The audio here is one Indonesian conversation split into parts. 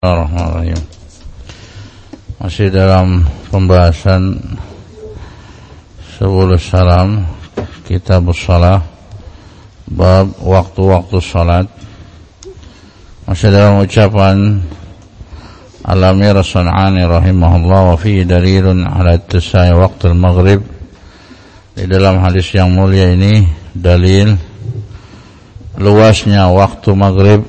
Bismillahirrahmanirrahim. Masih dalam pembahasan Subulus Salam, Kitabus Shalah, bab waktu-waktu salat. Masih dalam ucapan Al-Amir As-San'ani rahimahullah, wa fi dalilun ala ittisai waqtul maghrib. Di dalam hadis yang mulia ini dalil luasnya waktu maghrib.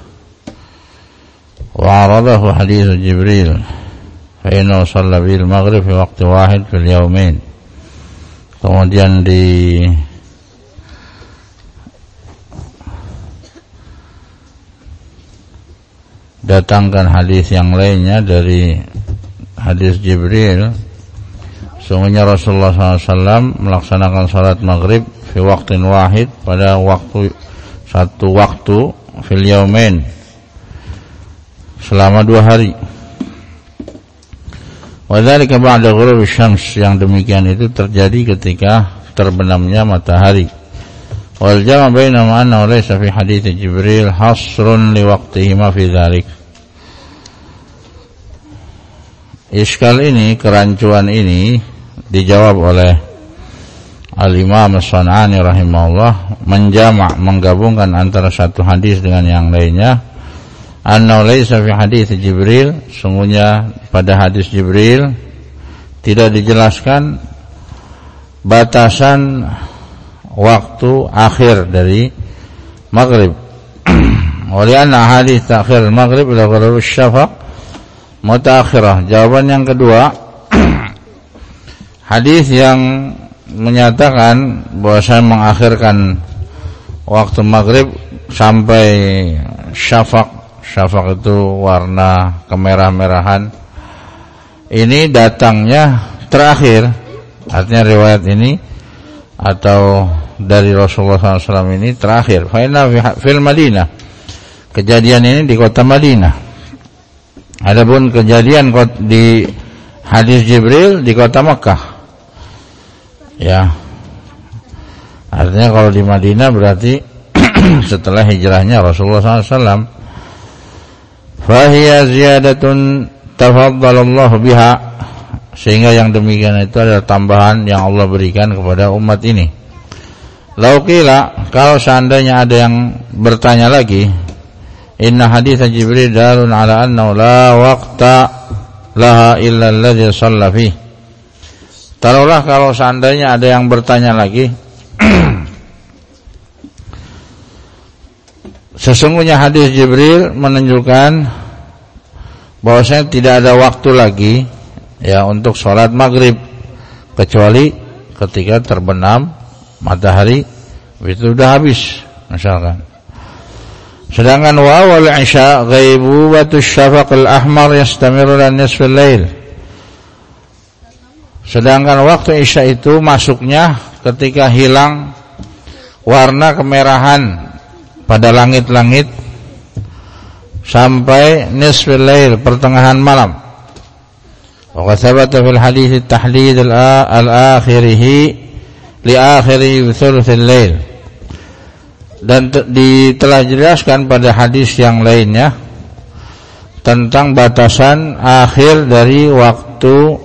وعرضه حديث جبريل فإنه صلى به المغرب في وقت واحد في اليومين. Kemudian datangkan hadis yang lainnya dari hadis Jibril, sungguhnya Rasulullah SAW melaksanakan salat maghrib fi waqtin wahid, pada satu waktu fil yaumain, selama 2 hari. Wa dzalika ba'da ghurub syams, yang demikian itu terjadi ketika terbenamnya matahari. Wal jama' bainahuma annahu laysa fi hadits Jibril hasrun li waqtihima fi dzalik. Iskal ini, kerancuan ini dijawab oleh Al-Imam As-San'ani rahimahullah, menggabungkan antara satu hadis dengan yang lainnya. Annahu laysa fi hadits Jibril, sungguhnya pada hadis Jibril tidak dijelaskan batasan waktu akhir dari maghrib. Wa li'anna hadits ta'khir al-maghrib ila ghurub asy-syafaq mutaakhirah. Jawaban yang kedua, hadis yang menyatakan bahwasanya mengakhirkan waktu maghrib sampai syafaq. Syafaq itu warna kemerah-merahan. Ini datangnya terakhir. Artinya riwayat ini atau dari Rasulullah SAW ini terakhir. Fa'inna fil Madinah. Kejadian ini di kota Madinah. Adapun kejadian di hadis Jibril di kota Makkah. Ya. Artinya kalau di Madinah berarti setelah hijrahnya Rasulullah SAW. Fahiya ziyadatun tafaddalallahu biha, sehingga yang demikian itu adalah tambahan yang Allah berikan kepada umat ini. Lau qila, kalau seandainya ada yang bertanya lagi, inna hadits Jibril dalun ala annahu la waqta laha illa alladhi shalla fihi. Taruhlah kalau seandainya ada yang bertanya lagi, sesungguhnya hadis Jibril menunjukkan bahwasanya tidak ada waktu lagi ya untuk sholat maghrib kecuali ketika terbenam matahari, itu sudah habis misalkan. Sedangkan wal isya ghaibubatus syafaq al-ahmar yastamiru ila nisfil lail. Sedangkan waktu isya itu masuknya ketika hilang warna kemerahan pada langit-langit sampai nisfil lail, pertengahan malam. Wa qad thabata fil hadits at-tahlid al-akhirih li akhiri thuluthil lail. Dan telah dijelaskan pada hadis yang lainnya tentang batasan akhir dari waktu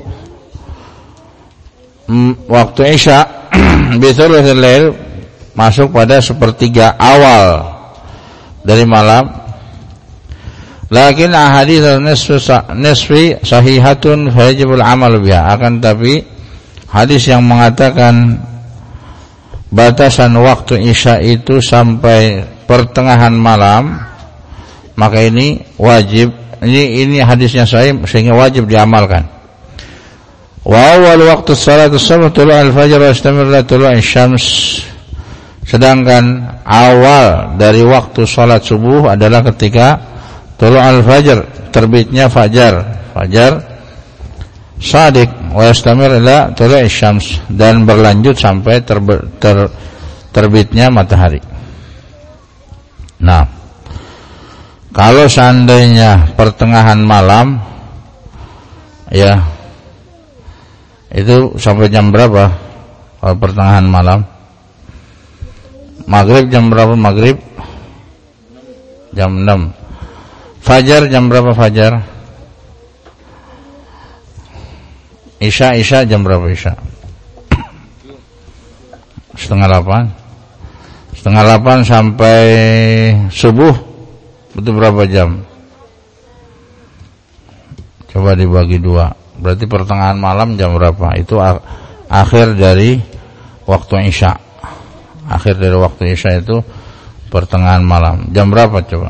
isya bi thuluthil lail, masuk pada sepertiga awal dari malam. Lakin ahadits nisfi sahihatun fayajibul amal biha. Akan tapi hadis yang mengatakan batasan waktu isya itu sampai pertengahan malam, maka ini wajib. Ini hadisnya sahih sehingga wajib diamalkan. Wa awal waktu salat as-subh tulu' al-fajr wa istamir la tulu' asy-syams. Sedangkan awal dari waktu salat subuh adalah ketika tulu' al-fajr, terbitnya fajar shadiq, wa yastamir ila tulu' asy-syams, dan berlanjut sampai terbitnya matahari. Nah, kalau seandainya pertengahan malam ya, itu sampai jam berapa kalau pertengahan malam? Maghrib jam berapa maghrib? Jam 6. Fajar jam berapa fajar? Isya jam berapa Isya? 7:30. 7:30 sampai subuh itu berapa jam? Coba dibagi 2. Berarti pertengahan malam jam berapa? Itu akhir dari waktu Isya. Akhir dari waktu Isya itu pertengahan malam. Jam berapa coba?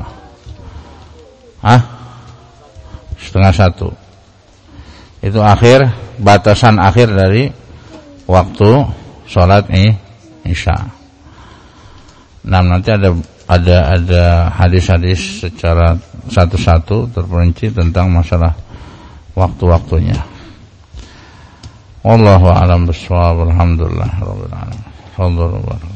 12:30. Itu akhir, batasan akhir dari waktu sholat Isya. Nah, nanti ada hadis-hadis secara satu-satu terperinci tentang masalah waktu-waktunya. Wallahu a'lam bishawab. Alhamdulillah rabbil alamin.